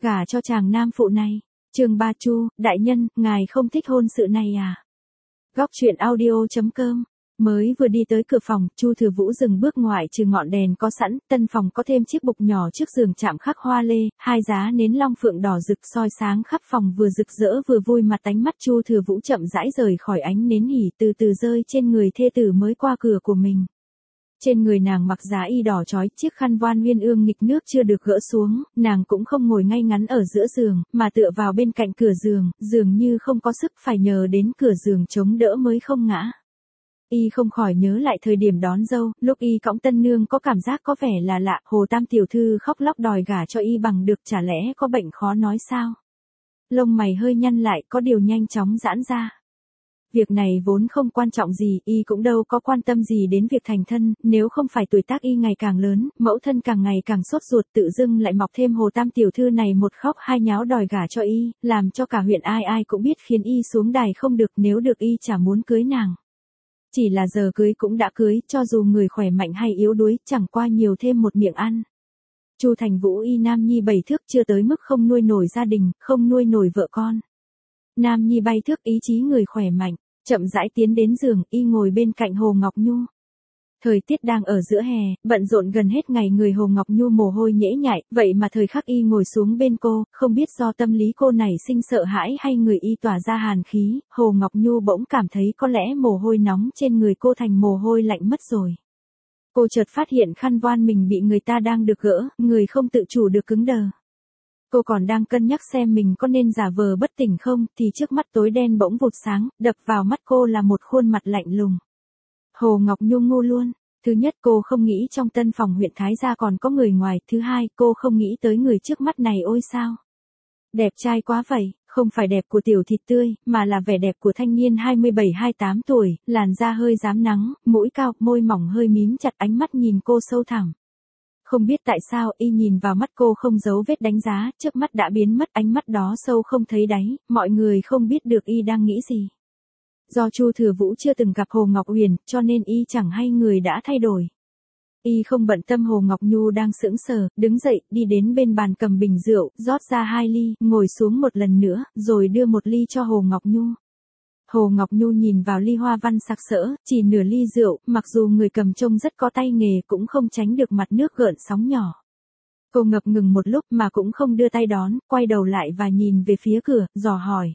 Gả cho chàng nam phụ này. Chương 3 Chu, đại nhân, ngài không thích hôn sự này à? Góc truyện audio.com. Mới vừa đi tới cửa phòng, Chu Thừa Vũ dừng bước ngoại trừ ngọn đèn có sẵn, tân phòng có thêm chiếc bục nhỏ trước giường chạm khắc hoa lê, hai giá nến long phượng đỏ rực soi sáng khắp phòng vừa rực rỡ vừa vui mặt ánh mắt Chu Thừa Vũ chậm rãi rời khỏi ánh nến hỉ từ từ rơi trên người thê tử mới qua cửa của mình. Trên người nàng mặc giá y đỏ chói, chiếc khăn voan nguyên ương nghịch nước chưa được gỡ xuống, nàng cũng không ngồi ngay ngắn ở giữa giường, mà tựa vào bên cạnh cửa giường, dường như không có sức phải nhờ đến cửa giường chống đỡ mới không ngã. Y không khỏi nhớ lại thời điểm đón dâu, lúc y cõng tân nương có cảm giác có vẻ là lạ, Hồ Tam tiểu thư khóc lóc đòi gả cho y bằng được, chả lẽ có bệnh khó nói sao? Lông mày hơi nhăn lại, có điều nhanh chóng giãn ra. Việc này vốn không quan trọng gì, y cũng đâu có quan tâm gì đến việc thành thân, nếu không phải tuổi tác y ngày càng lớn, mẫu thân càng ngày càng sốt ruột, tự dưng lại mọc thêm Hồ Tam tiểu thư này một khóc hai nháo đòi gả cho y, làm cho cả huyện ai ai cũng biết khiến y xuống đài không được, nếu được y chả muốn cưới nàng. Chỉ là giờ cưới cũng đã cưới, cho dù người khỏe mạnh hay yếu đuối, chẳng qua nhiều thêm một miệng ăn. Chu Thành Vũ y nam nhi 7 thước chưa tới mức không nuôi nổi gia đình, không nuôi nổi vợ con. Nam nhi bay thước ý chí người khỏe mạnh, chậm rãi tiến đến giường, y ngồi bên cạnh Hồ Ngọc Nhu. Thời tiết đang ở giữa hè, bận rộn gần hết ngày, người Hồ Ngọc Nhu mồ hôi nhễ nhại, vậy mà thời khắc y ngồi xuống bên cô, không biết do tâm lý cô này sinh sợ hãi hay người y tỏa ra hàn khí, Hồ Ngọc Nhu bỗng cảm thấy có lẽ mồ hôi nóng trên người cô thành mồ hôi lạnh mất rồi. Cô chợt phát hiện khăn voan mình bị người ta đang được gỡ, người không tự chủ được cứng đờ. Cô còn đang cân nhắc xem mình có nên giả vờ bất tỉnh không, thì trước mắt tối đen bỗng vụt sáng, đập vào mắt cô là một khuôn mặt lạnh lùng. Hồ Ngọc Nhu ngu luôn. Thứ nhất, cô không nghĩ trong tân phòng huyện Thái Gia còn có người ngoài. Thứ hai, cô không nghĩ tới người trước mắt này ôi sao. Đẹp trai quá vậy, không phải đẹp của tiểu thịt tươi, mà là vẻ đẹp của thanh niên 27-28 tuổi, làn da hơi rám nắng, mũi cao, môi mỏng hơi mím chặt, ánh mắt nhìn cô sâu thẳm. Không biết tại sao, y nhìn vào mắt cô không giấu vết đánh giá, trước mắt đã biến mất, ánh mắt đó sâu không thấy đáy, mọi người không biết được y đang nghĩ gì. Do Chu Thừa Vũ chưa từng gặp Hồ Ngọc Huyền, cho nên y chẳng hay người đã thay đổi. Y không bận tâm Hồ Ngọc Nhu đang sững sờ, đứng dậy, đi đến bên bàn cầm bình rượu, rót ra 2 ly, ngồi xuống một lần nữa, rồi đưa 1 ly cho Hồ Ngọc Nhu. Hồ Ngọc Nhu nhìn vào ly hoa văn sặc sỡ, chỉ nửa ly rượu, mặc dù người cầm trông rất có tay nghề cũng không tránh được mặt nước gợn sóng nhỏ. Cô ngập ngừng một lúc mà cũng không đưa tay đón, quay đầu lại và nhìn về phía cửa, dò hỏi.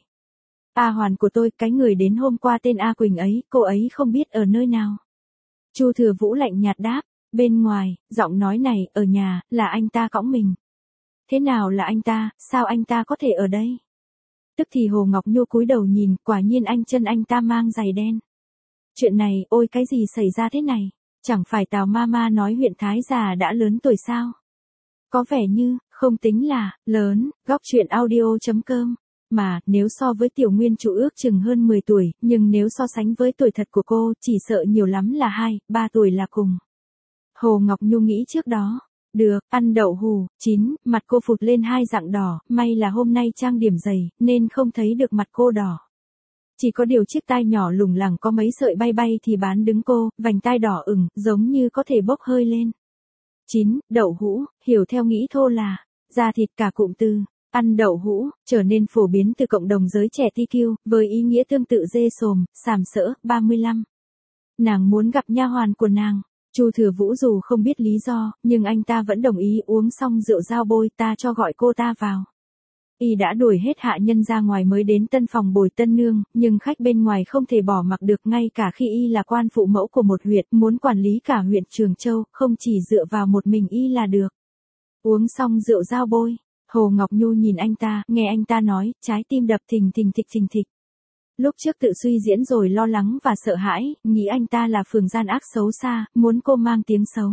A Hoàn của tôi, cái người đến hôm qua tên A Quỳnh ấy, cô ấy không biết ở nơi nào. Chu Thừa Vũ lạnh nhạt đáp, bên ngoài, giọng nói này, ở nhà, là anh ta cõng mình. Thế nào là anh ta, sao anh ta có thể ở đây? Tức thì Hồ Ngọc Nhu cúi đầu nhìn, quả nhiên chân anh ta mang giày đen. Chuyện này, ôi cái gì xảy ra thế này? Chẳng phải Tào Mama nói huyện Thái Gia đã lớn tuổi sao? Có vẻ như, không tính là, lớn, góc truyện audio.com. Mà, nếu so với Tiểu Nguyên chủ ước chừng hơn 10 tuổi, nhưng nếu so sánh với tuổi thật của cô, chỉ sợ nhiều lắm là 2-3 tuổi là cùng. Hồ Ngọc Nhu nghĩ trước đó. Được, ăn đậu hù, chín, mặt cô phụt lên 2 dặn đỏ, may là hôm nay trang điểm dày, nên không thấy được mặt cô đỏ. Chỉ có điều chiếc tai nhỏ lủng lẳng có mấy sợi bay bay thì bán đứng cô, vành tai đỏ ửng, giống như có thể bốc hơi lên. 9. Đậu hũ, hiểu theo nghĩa thô là, da thịt cả cụm từ. Ăn đậu hũ, trở nên phổ biến từ cộng đồng giới trẻ TQ, với ý nghĩa tương tự dê sồm, sàm sỡ, 35. Nàng muốn gặp nha hoàn của nàng. Chu Thừa Vũ dù không biết lý do, nhưng anh ta vẫn đồng ý. Uống xong rượu giao bôi, ta cho gọi cô ta vào. Y đã đuổi hết hạ nhân ra ngoài mới đến tân phòng bồi tân nương, nhưng khách bên ngoài không thể bỏ mặc được, ngay cả khi y là quan phụ mẫu của một huyện, muốn quản lý cả huyện Trường Châu, không chỉ dựa vào một mình y là được. Uống xong rượu giao bôi, Hồ Ngọc Nhu nhìn anh ta, nghe anh ta nói, trái tim đập thình thình thịch thình thịch. Lúc trước tự suy diễn rồi lo lắng và sợ hãi, nghĩ anh ta là phường gian ác xấu xa, muốn cô mang tiếng xấu.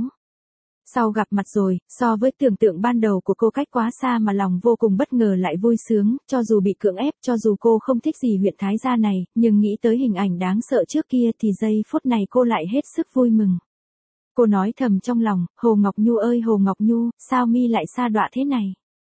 Sau gặp mặt rồi, so với tưởng tượng ban đầu của cô cách quá xa mà lòng vô cùng bất ngờ lại vui sướng, cho dù bị cưỡng ép, cho dù cô không thích gì huyện Thái Gia này, nhưng nghĩ tới hình ảnh đáng sợ trước kia thì giây phút này cô lại hết sức vui mừng. Cô nói thầm trong lòng, Hồ Ngọc Nhu ơi Hồ Ngọc Nhu, sao mi lại sa đọa thế này?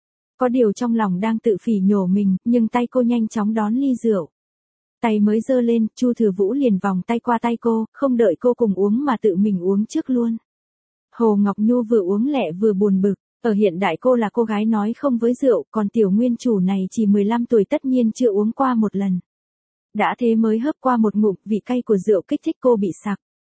Có điều trong lòng đang tự phỉ nhổ mình, nhưng tay cô nhanh chóng đón ly rượu. Tay mới giơ lên, Chu Thừa Vũ liền vòng tay qua tay cô, không đợi cô cùng uống mà tự mình uống trước luôn. Hồ Ngọc Nhu vừa uống lẹ vừa buồn bực, Ở hiện đại cô là cô gái nói không với rượu, còn tiểu nguyên chủ này chỉ 15 tuổi tất nhiên chưa uống qua một lần. Đã thế mới hớp qua một ngụm, vị cay của rượu kích thích cô bị sặc.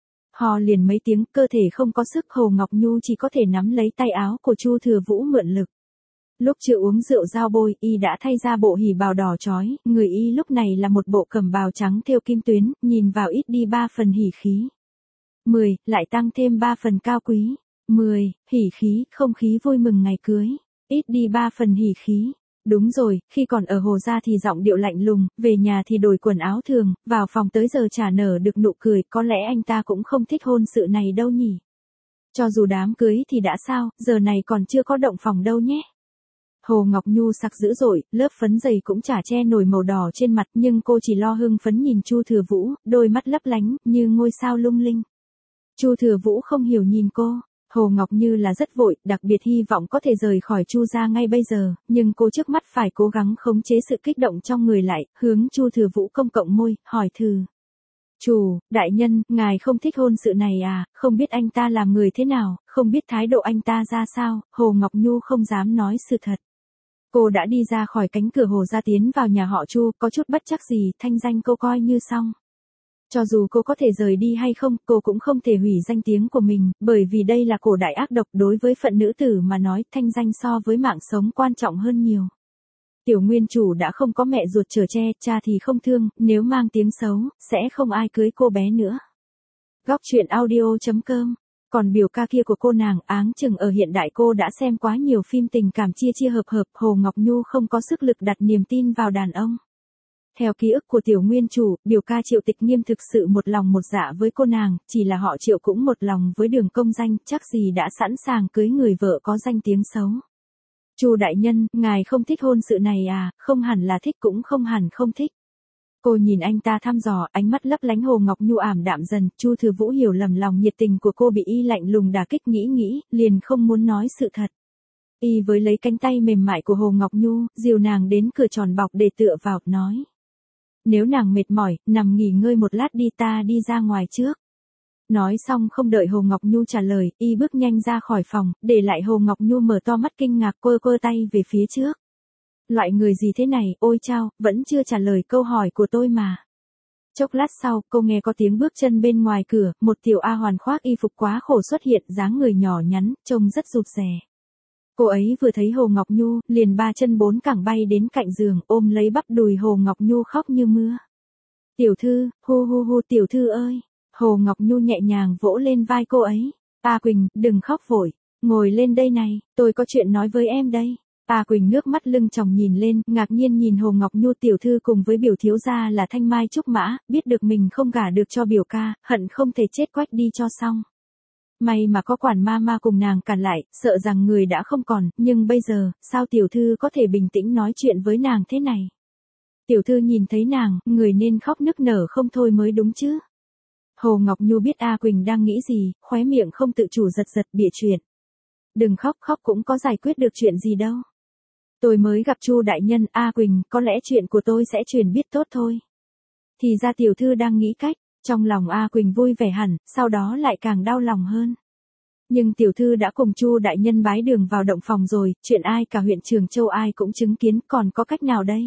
Hò liền mấy tiếng, cơ thể không có sức, Hồ Ngọc Nhu chỉ có thể nắm lấy tay áo của Chu Thừa Vũ mượn lực. Lúc chưa uống rượu giao bôi, y đã thay ra bộ hỉ bào đỏ chói, người y lúc này là một bộ cẩm bào trắng thêu kim tuyến, nhìn vào ít đi 3 phần hỉ khí. 10, lại tăng thêm 3 phần cao quý. 10, hỉ khí, không khí vui mừng ngày cưới. Ít đi 3 phần hỉ khí. Đúng rồi, khi còn ở Hồ gia thì giọng điệu lạnh lùng, về nhà thì đổi quần áo thường, vào phòng tới giờ chả nở được nụ cười, có lẽ anh ta cũng không thích hôn sự này đâu nhỉ. Cho dù đám cưới thì đã sao, giờ này còn chưa có động phòng đâu nhé. Hồ Ngọc Nhu sặc dữ dội, lớp phấn dày cũng chả che nổi màu đỏ trên mặt, nhưng cô chỉ lo hưng phấn nhìn Chu Thừa Vũ, đôi mắt lấp lánh, như ngôi sao lung linh. Chu Thừa Vũ không hiểu nhìn cô. Hồ Ngọc Như là rất vội, đặc biệt hy vọng có thể rời khỏi Chu gia ngay bây giờ, nhưng cô trước mắt phải cố gắng khống chế sự kích động trong người lại, hướng Chu Thừa Vũ công cộng môi, hỏi thử. Chủ, đại nhân, ngài không thích hôn sự này à, không biết anh ta làm người thế nào, không biết thái độ anh ta ra sao, Hồ Ngọc Nhu không dám nói sự thật. Cô đã đi ra khỏi cánh cửa Hồ gia tiến vào nhà họ Chu, có chút bất chắc gì, thanh danh cô coi như xong. Cho dù cô có thể rời đi hay không, cô cũng không thể hủy danh tiếng của mình, bởi vì đây là cổ đại ác độc, đối với phận nữ tử mà nói, thanh danh so với mạng sống quan trọng hơn nhiều. Tiểu nguyên chủ đã không có mẹ ruột chở che, cha thì không thương, nếu mang tiếng xấu, sẽ không ai cưới cô bé nữa. Góc truyện audio.com. Còn biểu ca kia của cô nàng, áng chừng ở hiện đại cô đã xem quá nhiều phim tình cảm chia chia hợp hợp, Hồ Ngọc Nhu không có sức lực đặt niềm tin vào đàn ông. Theo ký ức của tiểu nguyên chủ, biểu ca Triệu Tịch Nghiêm thực sự một lòng một dạ với cô nàng, chỉ là họ Triệu cũng một lòng với Đường công danh, chắc gì đã sẵn sàng cưới người vợ có danh tiếng xấu. Chu đại nhân, ngài không thích hôn sự này à, không hẳn là thích cũng không hẳn không thích. Cô nhìn anh ta thăm dò, ánh mắt lấp lánh. Hồ Ngọc Nhu ảm đạm dần, Chu Thừa Vũ hiểu lầm lòng nhiệt tình của cô bị y lạnh lùng đả kích, nghĩ, liền không muốn nói sự thật. Y với lấy cánh tay mềm mại của Hồ Ngọc Nhu, dìu nàng đến cửa tròn bọc để tựa vào, nói. Nếu nàng mệt mỏi, nằm nghỉ ngơi một lát đi, ta đi ra ngoài trước. Nói xong không đợi Hồ Ngọc Nhu trả lời, y bước nhanh ra khỏi phòng, để lại Hồ Ngọc Nhu mở to mắt kinh ngạc, quơ tay về phía trước. Loại người gì thế này, ôi chao, vẫn chưa trả lời câu hỏi của tôi mà. Chốc lát sau, cô nghe có tiếng bước chân bên ngoài cửa, một tiểu A hoàn khoác y phục quá khổ xuất hiện, dáng người nhỏ nhắn, trông rất rụt rè. Cô ấy vừa thấy Hồ Ngọc Nhu, liền 3 chân 4 cẳng bay đến cạnh giường, ôm lấy bắp đùi Hồ Ngọc Nhu khóc như mưa. Tiểu thư, hu tiểu thư ơi. Hồ Ngọc Nhu nhẹ nhàng vỗ lên vai cô ấy. A Quỳnh, đừng khóc vội, ngồi lên đây này, tôi có chuyện nói với em đây. A Quỳnh nước mắt lưng tròng nhìn lên, ngạc nhiên nhìn Hồ Ngọc Nhu. Tiểu thư cùng với biểu thiếu gia là thanh mai trúc mã, biết được mình không gả được cho biểu ca, hận không thể chết quách đi cho xong. May mà có quản ma cùng nàng cản lại, sợ rằng người đã không còn, nhưng bây giờ, sao tiểu thư có thể bình tĩnh nói chuyện với nàng thế này? Tiểu thư nhìn thấy nàng, người nên khóc nức nở không thôi mới đúng chứ. Hồ Ngọc Nhu biết A Quỳnh đang nghĩ gì, khóe miệng không tự chủ giật bịa chuyện. Đừng khóc, khóc cũng có giải quyết được chuyện gì đâu. Tôi mới gặp Chu đại nhân, A Quỳnh, có lẽ chuyện của tôi sẽ truyền biết tốt thôi. Thì ra tiểu thư đang nghĩ cách. Trong lòng A Quỳnh vui vẻ hẳn, sau đó lại càng đau lòng hơn. Nhưng tiểu thư đã cùng Chu đại nhân bái đường vào động phòng rồi, chuyện ai cả huyện Trường Châu ai cũng chứng kiến, còn có cách nào đây?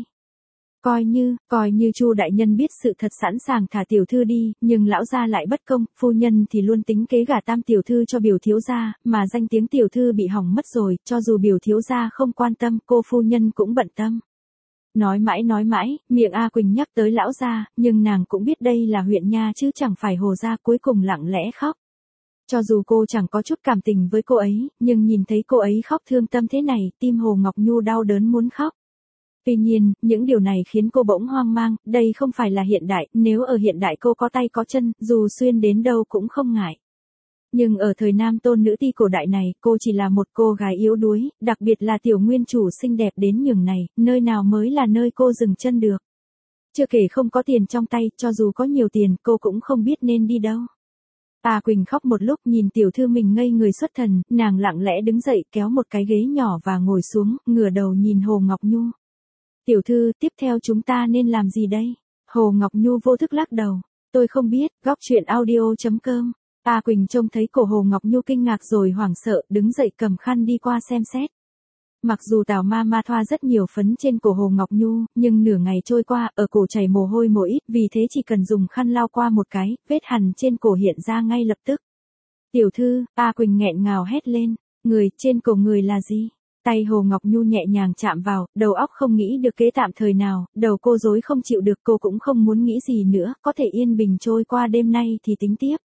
Coi như Chu đại nhân biết sự thật sẵn sàng thả tiểu thư đi, nhưng lão gia lại bất công, phu nhân thì luôn tính kế gả tam tiểu thư cho biểu thiếu gia, mà danh tiếng tiểu thư bị hỏng mất rồi, cho dù biểu thiếu gia không quan tâm, cô phu nhân cũng bận tâm. Nói mãi, miệng A Quỳnh nhắc tới lão gia, nhưng nàng cũng biết đây là huyện nha chứ chẳng phải Hồ gia, cuối cùng lặng lẽ khóc. Cho dù cô chẳng có chút cảm tình với cô ấy, nhưng nhìn thấy cô ấy khóc thương tâm thế này, tim Hồ Ngọc Nhu đau đớn muốn khóc. Tuy nhiên, những điều này khiến cô bỗng hoang mang, đây không phải là hiện đại, nếu ở hiện đại cô có tay có chân, dù xuyên đến đâu cũng không ngại. Nhưng ở thời nam tôn nữ ti cổ đại này, cô chỉ là một cô gái yếu đuối, đặc biệt là tiểu nguyên chủ xinh đẹp đến nhường này, nơi nào mới là nơi cô dừng chân được. Chưa kể không có tiền trong tay, cho dù có nhiều tiền, cô cũng không biết nên đi đâu. A Quỳnh khóc một lúc nhìn tiểu thư mình ngây người xuất thần, nàng lặng lẽ đứng dậy kéo một cái ghế nhỏ và ngồi xuống, ngửa đầu nhìn Hồ Ngọc Nhu. Tiểu thư, tiếp theo chúng ta nên làm gì đây? Hồ Ngọc Nhu vô thức lắc đầu. Tôi không biết, góc truyện audio.com A Quỳnh trông thấy cổ Hồ Ngọc Nhu kinh ngạc rồi hoảng sợ, đứng dậy cầm khăn đi qua xem xét. Mặc dù Tào ma thoa rất nhiều phấn trên cổ Hồ Ngọc Nhu, nhưng nửa ngày trôi qua, ở cổ chảy mồ hôi một ít, vì thế chỉ cần dùng khăn lau qua một cái, vết hằn trên cổ hiện ra ngay lập tức. Tiểu thư, A Quỳnh nghẹn ngào hét lên, người, trên cổ người là gì? Tay Hồ Ngọc Nhu nhẹ nhàng chạm vào, đầu óc không nghĩ được kế tạm thời nào, đầu cô rối không chịu được, cô cũng không muốn nghĩ gì nữa, có thể yên bình trôi qua đêm nay thì tính tiếp.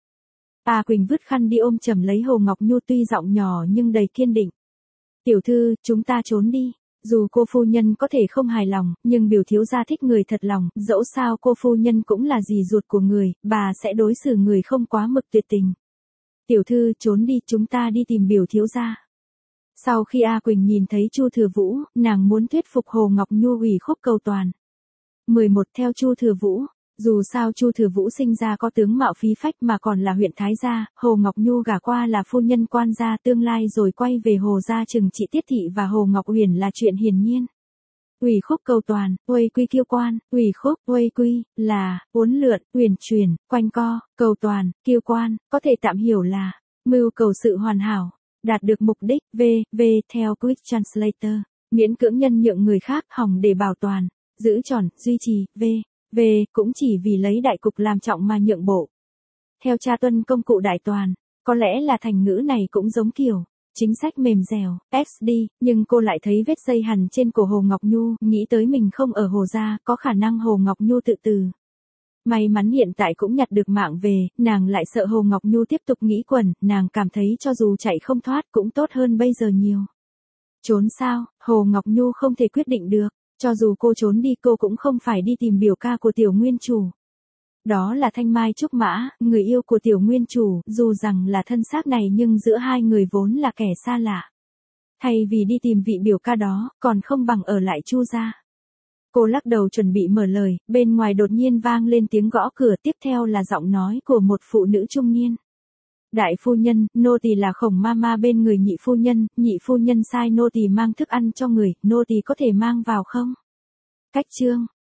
A Quỳnh vứt khăn đi ôm chầm lấy Hồ Ngọc Nhu, tuy giọng nhỏ nhưng đầy kiên định. Tiểu thư, chúng ta trốn đi. Dù cô phu nhân có thể không hài lòng, nhưng biểu thiếu gia thích người thật lòng, dẫu sao cô phu nhân cũng là dì ruột của người, bà sẽ đối xử người không quá mực tuyệt tình. Tiểu thư, trốn đi, chúng ta đi tìm biểu thiếu gia. Sau khi A Quỳnh nhìn thấy Chu Thừa Vũ, nàng muốn thuyết phục Hồ Ngọc Nhu ủy khúc cầu toàn. 11. Theo Chu Thừa Vũ. Dù sao Chu Thừa Vũ sinh ra có tướng mạo khí phách mà còn là huyện thái gia, Hồ Ngọc Nhu gả qua là phu nhân quan gia, tương lai rồi quay về Hồ gia trừng trị Tiết thị và Hồ Ngọc Huyền là chuyện hiển nhiên. Ủy khúc cầu toàn, uây quy kiêu quan, ủy khúc, uây quy, là, uốn lượn, uyển chuyển, quanh co, cầu toàn, kiêu quan, có thể tạm hiểu là, mưu cầu sự hoàn hảo, đạt được mục đích, theo Quick Translator, miễn cưỡng nhân nhượng người khác hỏng để bảo toàn, giữ tròn, duy trì, cũng chỉ vì lấy đại cục làm trọng mà nhượng bộ. Theo cha tuân công cụ đại toàn, có lẽ là thành ngữ này cũng giống kiểu, chính sách mềm dẻo, XD, nhưng cô lại thấy vết dây hằn trên cổ Hồ Ngọc Nhu, nghĩ tới mình không ở Hồ gia, có khả năng Hồ Ngọc Nhu tự tử. May mắn hiện tại cũng nhặt được mạng về, nàng lại sợ Hồ Ngọc Nhu tiếp tục nghĩ quẩn, nàng cảm thấy cho dù chạy không thoát cũng tốt hơn bây giờ nhiều. Trốn sao, Hồ Ngọc Nhu không thể quyết định được. Cho dù cô trốn đi cô cũng không phải đi tìm biểu ca của tiểu nguyên chủ. Đó là Thanh Mai Trúc Mã, người yêu của tiểu nguyên chủ, dù rằng là thân xác này nhưng giữa hai người vốn là kẻ xa lạ. Thay vì đi tìm vị biểu ca đó, còn không bằng ở lại Chu gia. Cô lắc đầu chuẩn bị mở lời, bên ngoài đột nhiên vang lên tiếng gõ cửa, tiếp theo là giọng nói của một phụ nữ trung niên. Đại phu nhân, nô tỳ là Khổng Mama bên người nhị phu nhân sai nô tỳ mang thức ăn cho người, nô tỳ có thể mang vào không? Cách chương